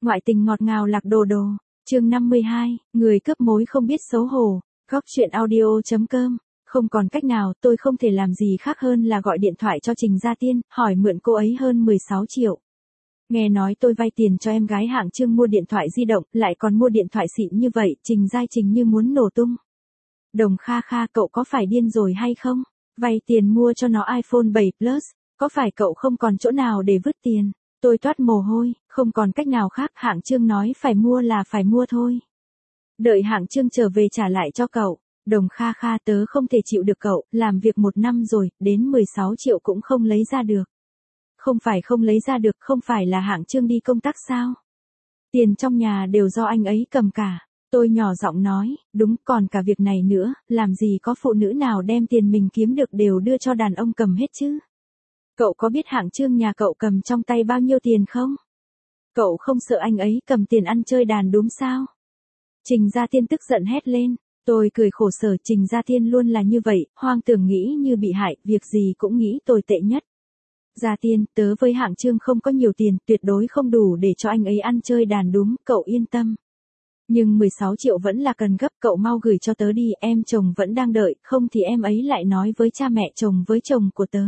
Ngoại tình ngọt ngào lạc đồ đồ. Chương 52, người cướp mối không biết xấu hổ. Góc truyện audio.com. Không còn cách nào, tôi không thể làm gì khác hơn là gọi điện thoại cho Trình Gia Tiên, hỏi mượn cô ấy hơn 16 triệu. Nghe nói tôi vay tiền cho em gái hạng Trương mua điện thoại di động, lại còn mua điện thoại xịn như vậy, Trình Giai Trình như muốn nổ tung. Đồng Kha Kha, cậu có phải điên rồi hay không? Vay tiền mua cho nó iPhone 7 Plus, có phải cậu không còn chỗ nào để vứt tiền? Tôi toát mồ hôi, không còn cách nào khác, hạng Trương nói phải mua là phải mua thôi. Đợi hạng Trương trở về trả lại cho cậu. Đồng Kha Kha, tớ không thể chịu được cậu, làm việc 1 năm rồi, đến 16 triệu cũng không lấy ra được. Không phải không lấy ra được, không phải là hạng Trương đi công tác sao? Tiền trong nhà đều do anh ấy cầm cả. Tôi nhỏ giọng nói, đúng, còn cả việc này nữa, làm gì có phụ nữ nào đem tiền mình kiếm được đều đưa cho đàn ông cầm hết chứ? Cậu có biết hạng Trương nhà cậu cầm trong tay bao nhiêu tiền không? Cậu không sợ anh ấy cầm tiền ăn chơi đàn đúm sao? Trình Gia Tiên tức giận hét lên. Tôi cười khổ sở, Trình Gia Tiên luôn là như vậy, hoang tưởng nghĩ như bị hại, việc gì cũng nghĩ tồi tệ nhất. Gia Tiên, tớ với hạng Trương không có nhiều tiền, tuyệt đối không đủ để cho anh ấy ăn chơi đàn đúm, cậu yên tâm. Nhưng 16 triệu vẫn là cần gấp, cậu mau gửi cho tớ đi, em chồng vẫn đang đợi, không thì em ấy lại nói với cha mẹ chồng với chồng của tớ.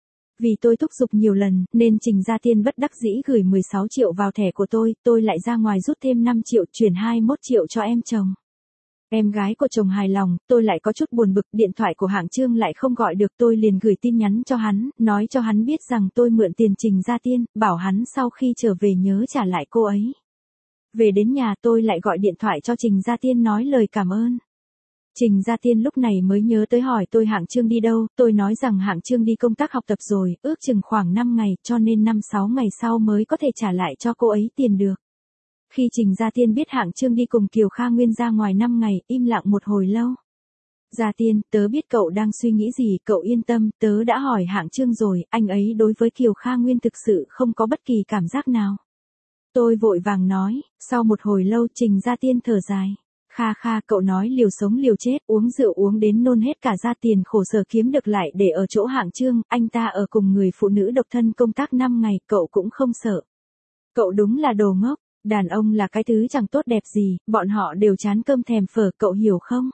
Vì tôi thúc giục nhiều lần, nên Trình Gia Tiên bất đắc dĩ gửi 16 triệu vào thẻ của tôi lại ra ngoài rút thêm 5 triệu, chuyển 21 triệu cho em chồng. Em gái của chồng hài lòng, tôi lại có chút buồn bực, điện thoại của hạng Trương lại không gọi được, tôi liền gửi tin nhắn cho hắn, nói cho hắn biết rằng tôi mượn tiền Trình Gia Tiên, bảo hắn sau khi trở về nhớ trả lại cô ấy. Về đến nhà tôi lại gọi điện thoại cho Trình Gia Tiên nói lời cảm ơn. Trình Gia Tiên lúc này mới nhớ tới hỏi tôi hạng Trương đi đâu, tôi nói rằng hạng Trương đi công tác học tập rồi, ước chừng khoảng 5 ngày, cho nên 5-6 ngày sau mới có thể trả lại cho cô ấy tiền được. Khi Trình Gia Tiên biết hạng Trương đi cùng Kiều Kha Nguyên ra ngoài 5 ngày, im lặng một hồi lâu. Gia Tiên, tớ biết cậu đang suy nghĩ gì, cậu yên tâm, tớ đã hỏi hạng Trương rồi, anh ấy đối với Kiều Kha Nguyên thực sự không có bất kỳ cảm giác nào. Tôi vội vàng nói, sau một hồi lâu Trình Gia Tiên thở dài. Kha Kha, cậu nói liều sống liều chết, uống rượu uống đến nôn hết cả ra, tiền khổ sở kiếm được lại để ở chỗ hạng Trương, anh ta ở cùng người phụ nữ độc thân công tác 5 ngày, cậu cũng không sợ. Cậu đúng là đồ ngốc, đàn ông là cái thứ chẳng tốt đẹp gì, bọn họ đều chán cơm thèm phở, cậu hiểu không?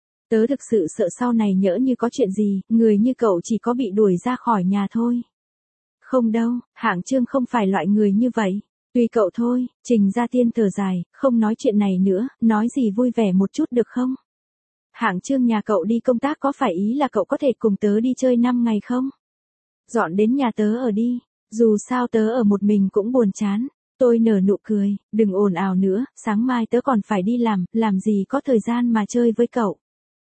Tớ thực sự sợ sau này nhỡ như có chuyện gì, người như cậu chỉ có bị đuổi ra khỏi nhà thôi. Không đâu, hạng Trương không phải loại người như vậy. Tùy cậu thôi, Trình Gia Tiên thở dài, không nói chuyện này nữa, nói gì vui vẻ một chút được không? Hạng Trương nhà cậu đi công tác có phải ý là cậu có thể cùng tớ đi chơi 5 ngày không? Dọn đến nhà tớ ở đi, dù sao tớ ở một mình cũng buồn chán. Tôi nở nụ cười, đừng ồn ào nữa, sáng mai tớ còn phải đi làm gì có thời gian mà chơi với cậu.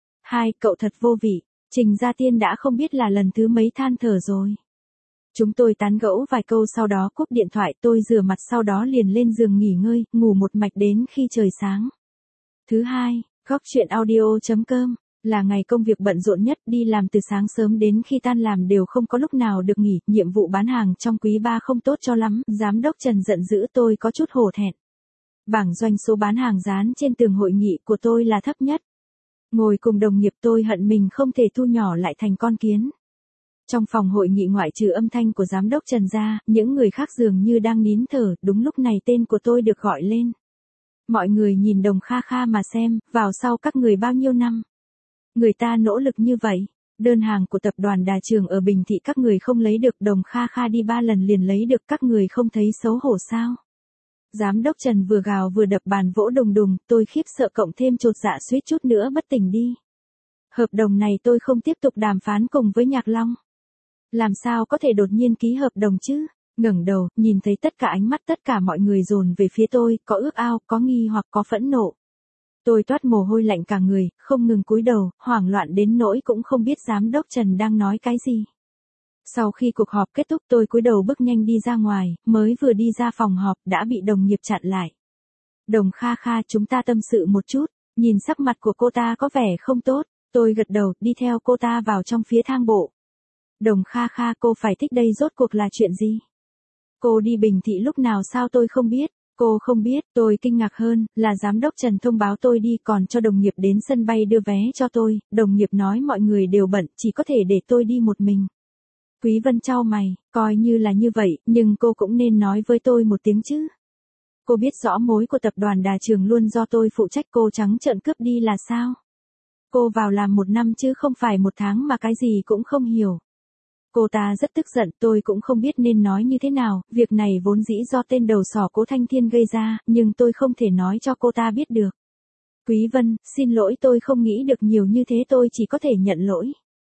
Cậu thật vô vị, Trình Gia Tiên đã không biết là lần thứ mấy than thở rồi. Chúng tôi tán gẫu vài câu sau đó cúp điện thoại, tôi rửa mặt sau đó liền lên giường nghỉ ngơi, ngủ một mạch đến khi trời sáng. Thứ hai, góc truyện audio.com, là ngày công việc bận rộn nhất, đi làm từ sáng sớm đến khi tan làm đều không có lúc nào được nghỉ, nhiệm vụ bán hàng trong quý 3 không tốt cho lắm, giám đốc Trần giận dữ tôi có chút hổ thẹn. Bảng doanh số bán hàng dán trên tường hội nghị của tôi là thấp nhất. Ngồi cùng đồng nghiệp tôi hận mình không thể thu nhỏ lại thành con kiến. Trong phòng hội nghị ngoại trừ âm thanh của giám đốc Trần ra, những người khác dường như đang nín thở, đúng lúc này tên của tôi được gọi lên. Mọi người nhìn Đồng Kha Kha mà xem, vào sau các người bao nhiêu năm. Người ta nỗ lực như vậy, đơn hàng của tập đoàn Đà Trường ở Bình Thị các người không lấy được, Đồng Kha Kha đi 3 lần liền lấy được, các người không thấy xấu hổ sao? Giám đốc Trần vừa gào vừa đập bàn vỗ đùng đùng, tôi khiếp sợ cộng thêm chột dạ suýt chút nữa bất tỉnh đi. Hợp đồng này tôi không tiếp tục đàm phán cùng với Nhạc Long. Làm sao có thể đột nhiên ký hợp đồng chứ? Ngẩng đầu, nhìn thấy tất cả ánh mắt tất cả mọi người dồn về phía tôi, có ước ao, có nghi hoặc có phẫn nộ. Tôi toát mồ hôi lạnh cả người, không ngừng cúi đầu, hoảng loạn đến nỗi cũng không biết giám đốc Trần đang nói cái gì. Sau khi cuộc họp kết thúc tôi cúi đầu bước nhanh đi ra ngoài, mới vừa đi ra phòng họp đã bị đồng nghiệp chặn lại. Đồng Kha Kha, chúng ta tâm sự một chút, nhìn sắc mặt của cô ta có vẻ không tốt, tôi gật đầu, đi theo cô ta vào trong phía thang bộ. Đồng Kha Kha, cô phải thích đây rốt cuộc là chuyện gì? Cô đi Bình Thị lúc nào sao tôi không biết? Cô không biết, tôi kinh ngạc hơn, là giám đốc Trần thông báo tôi đi còn cho đồng nghiệp đến sân bay đưa vé cho tôi, đồng nghiệp nói mọi người đều bận, chỉ có thể để tôi đi một mình. Quý Vân chau mày, coi như là như vậy, nhưng cô cũng nên nói với tôi một tiếng chứ. Cô biết rõ mối của tập đoàn Đà Trường luôn do tôi phụ trách, cô trắng trợn cướp đi là sao? Cô vào làm 1 năm chứ không phải 1 tháng mà cái gì cũng không hiểu. Cô ta rất tức giận, tôi cũng không biết nên nói như thế nào, việc này vốn dĩ do tên đầu sỏ Cố Thanh Thiên gây ra, nhưng tôi không thể nói cho cô ta biết được. Quý Vân, xin lỗi, tôi không nghĩ được nhiều như thế, tôi chỉ có thể nhận lỗi.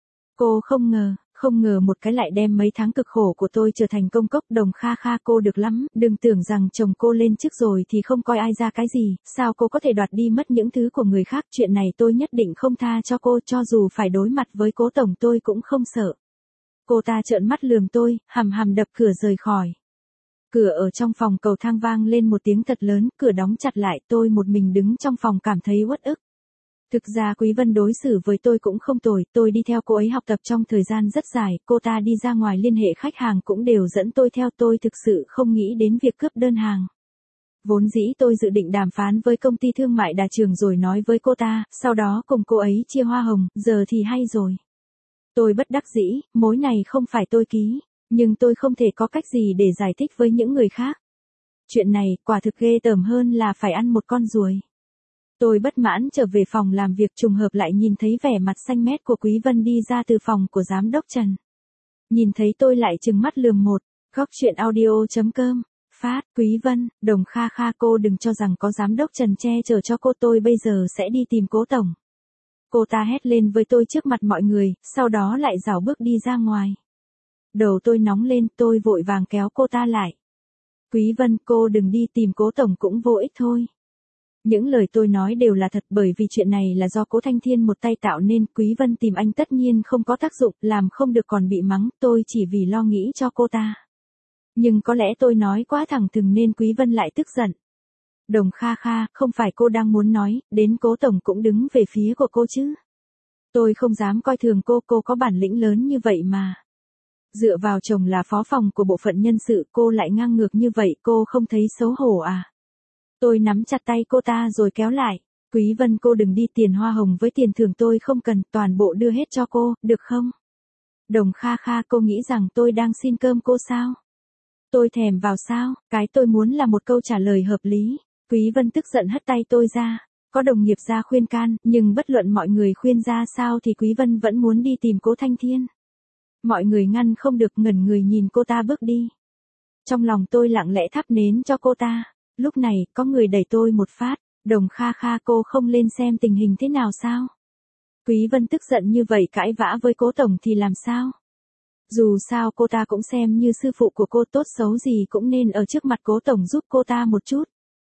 Cô không ngờ một cái lại đem mấy tháng cực khổ của tôi trở thành công cốc. Đồng Kha Kha, cô được lắm, đừng tưởng rằng chồng cô lên chức rồi thì không coi ai ra cái gì, sao cô có thể đoạt đi mất những thứ của người khác, chuyện này tôi nhất định không tha cho cô, cho dù phải đối mặt với Cố tổng tôi cũng không sợ. Cô ta trợn mắt lườm tôi, hằm hằm đập cửa rời khỏi. Cửa ở trong phòng cầu thang vang lên một tiếng thật lớn, cửa đóng chặt lại, tôi một mình đứng trong phòng cảm thấy uất ức. Thực ra Quý Vân đối xử với tôi cũng không tồi, tôi đi theo cô ấy học tập trong thời gian rất dài, cô ta đi ra ngoài liên hệ khách hàng cũng đều dẫn tôi theo, tôi thực sự không nghĩ đến việc cướp đơn hàng. Vốn dĩ tôi dự định đàm phán với công ty thương mại Đà Trường rồi nói với cô ta, sau đó cùng cô ấy chia hoa hồng, giờ thì hay rồi. Tôi bất đắc dĩ, mối này không phải tôi ký, nhưng tôi không thể có cách gì để giải thích với những người khác. Chuyện này quả thực ghê tởm hơn là phải ăn một con ruồi. Tôi bất mãn trở về phòng làm việc, trùng hợp lại nhìn thấy vẻ mặt xanh mét của Quý Vân đi ra từ phòng của giám đốc Trần. Nhìn thấy tôi lại trừng mắt lườm một, góc chuyện audio.com, phát, Quý Vân, Đồng Kha Kha, cô đừng cho rằng có giám đốc Trần che chở cho cô, tôi bây giờ sẽ đi tìm Cố tổng. Cô ta hét lên với tôi trước mặt mọi người, sau đó lại rảo bước đi ra ngoài. Đầu tôi nóng lên, tôi vội vàng kéo cô ta lại. Quý Vân, cô đừng đi, tìm Cố tổng cũng vô ích thôi. Những lời tôi nói đều là thật, bởi vì chuyện này là do Cố Thanh Thiên một tay tạo nên, Quý Vân tìm anh tất nhiên không có tác dụng, làm không được còn bị mắng, tôi chỉ vì lo nghĩ cho cô ta. Nhưng có lẽ tôi nói quá thẳng thừng nên Quý Vân lại tức giận. Đồng Kha Kha, không phải cô đang muốn nói, đến Cố tổng cũng đứng về phía của cô chứ. Tôi không dám coi thường cô có bản lĩnh lớn như vậy mà. Dựa vào chồng là phó phòng của bộ phận nhân sự, cô lại ngang ngược như vậy, cô không thấy xấu hổ à? Tôi nắm chặt tay cô ta rồi kéo lại. Quý Vân, cô đừng đi, tiền hoa hồng với tiền thưởng tôi không cần, toàn bộ đưa hết cho cô, được không? Đồng Kha Kha, cô nghĩ rằng tôi đang xin cơm cô sao? Tôi thèm vào sao? Cái tôi muốn là một câu trả lời hợp lý. Quý Vân tức giận hất tay tôi ra. Có đồng nghiệp ra khuyên can, nhưng bất luận mọi người khuyên ra sao thì Quý Vân vẫn muốn đi tìm Cố Thanh Thiên. Mọi người ngăn không được, ngẩn người nhìn cô ta bước đi. Trong lòng tôi lặng lẽ thắp nến cho cô ta. Lúc này, có người đẩy tôi một phát. Đồng Kha Kha, cô không lên xem tình hình thế nào sao? Quý Vân tức giận như vậy cãi vã với Cố tổng thì làm sao? Dù sao cô ta cũng xem như sư phụ của cô, tốt xấu gì cũng nên ở trước mặt Cố tổng giúp cô ta một chút.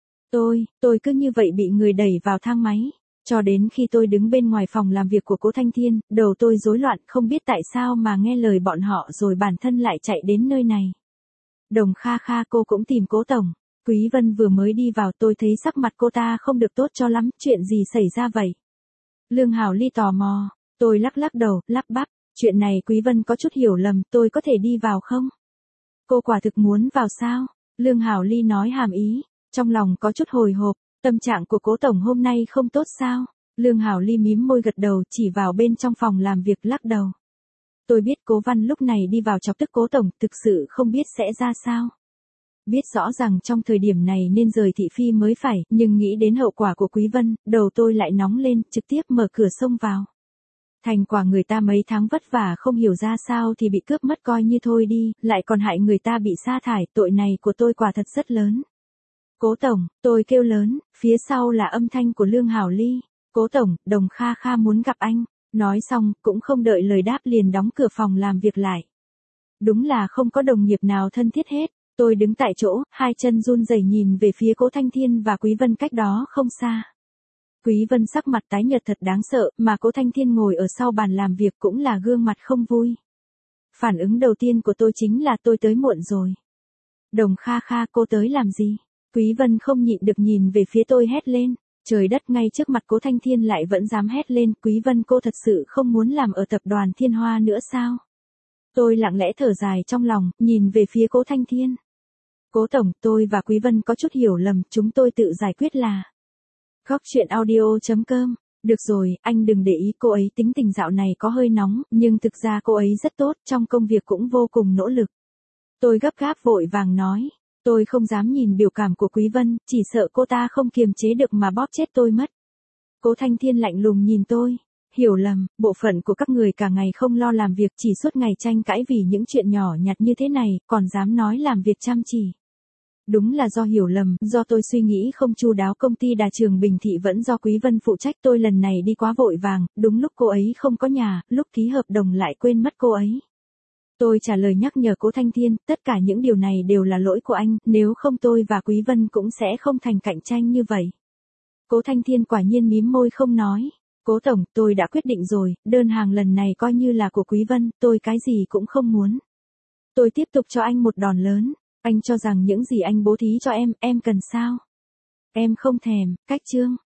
Tôi cứ như vậy bị người đẩy vào thang máy. Cho đến khi tôi đứng bên ngoài phòng làm việc của Cố Thanh Thiên, đầu tôi rối loạn, không biết tại sao mà nghe lời bọn họ rồi bản thân lại chạy đến nơi này. Đồng Kha Kha, cô cũng tìm Cố tổng. Quý Vân vừa mới đi vào, tôi thấy sắc mặt cô ta không được tốt cho lắm, chuyện gì xảy ra vậy? Lương Hảo Ly tò mò, tôi lắc đầu, lắp bắp, chuyện này Quý Vân có chút hiểu lầm, tôi có thể đi vào không? Cô quả thực muốn vào sao? Lương Hảo Ly nói hàm ý, trong lòng có chút hồi hộp, tâm trạng của Cố tổng hôm nay không tốt sao? Lương Hảo Ly mím môi gật đầu, chỉ vào bên trong phòng làm việc lắc đầu. Tôi biết Cố Văn lúc này đi vào chọc tức Cố tổng, thực sự không biết sẽ ra sao. Biết rõ rằng trong thời điểm này nên rời thị phi mới phải, nhưng nghĩ đến hậu quả của Quý Vân, đầu tôi lại nóng lên, trực tiếp mở cửa xông vào. Thành quả người ta mấy tháng vất vả không hiểu ra sao thì bị cướp mất, coi như thôi đi, lại còn hại người ta bị sa thải, tội này của tôi quả thật rất lớn. Cố tổng, tôi kêu lớn, phía sau là âm thanh của Lương Hảo Ly. Cố tổng, Đồng Kha Kha muốn gặp anh. Nói xong, cũng không đợi lời đáp liền đóng cửa phòng làm việc lại. Đúng là không có đồng nghiệp nào thân thiết hết. Tôi đứng tại chỗ, hai chân run rẩy nhìn về phía Cố Thanh Thiên và Quý Vân cách đó không xa. Quý Vân sắc mặt tái nhợt thật đáng sợ, mà Cố Thanh Thiên ngồi ở sau bàn làm việc cũng là gương mặt không vui. Phản ứng đầu tiên của tôi chính là tôi tới muộn rồi. Đồng Kha Kha, cô tới làm gì? Quý Vân không nhịn được nhìn về phía tôi hét lên. Trời đất, ngay trước mặt Cố Thanh Thiên lại vẫn dám hét lên. Quý Vân, cô thật sự không muốn làm ở tập đoàn Thiên Hoa nữa sao? Tôi lặng lẽ thở dài trong lòng, nhìn về phía Cố Thanh Thiên. Cố tổng, tôi và Quý Vân có chút hiểu lầm, chúng tôi tự giải quyết là. Góc chuyện audio.com. Được rồi, anh đừng để ý, cô ấy tính tình dạo này có hơi nóng, nhưng thực ra cô ấy rất tốt, trong công việc cũng vô cùng nỗ lực. Tôi gấp gáp vội vàng nói. Tôi không dám nhìn biểu cảm của Quý Vân, chỉ sợ cô ta không kiềm chế được mà bóp chết tôi mất. Cố Thanh Thiên lạnh lùng nhìn tôi. Hiểu lầm, bộ phận của các người cả ngày không lo làm việc, chỉ suốt ngày tranh cãi vì những chuyện nhỏ nhặt như thế này, còn dám nói làm việc chăm chỉ. Đúng là do hiểu lầm, do tôi suy nghĩ không chu đáo. Công ty Đà Trường Bình Thị vẫn do Quý Vân phụ trách, tôi lần này đi quá vội vàng, đúng lúc cô ấy không có nhà, lúc ký hợp đồng lại quên mất cô ấy. Tôi trả lời nhắc nhở Cố Thanh Thiên, tất cả những điều này đều là lỗi của anh, nếu không tôi và Quý Vân cũng sẽ không thành cạnh tranh như vậy. Cố Thanh Thiên quả nhiên mím môi không nói. Cố tổng, tôi đã quyết định rồi, đơn hàng lần này coi như là của Quý Vân, tôi cái gì cũng không muốn. Tôi tiếp tục cho anh một đòn lớn, anh cho rằng những gì anh bố thí cho em cần sao? Em không thèm, cách Trương.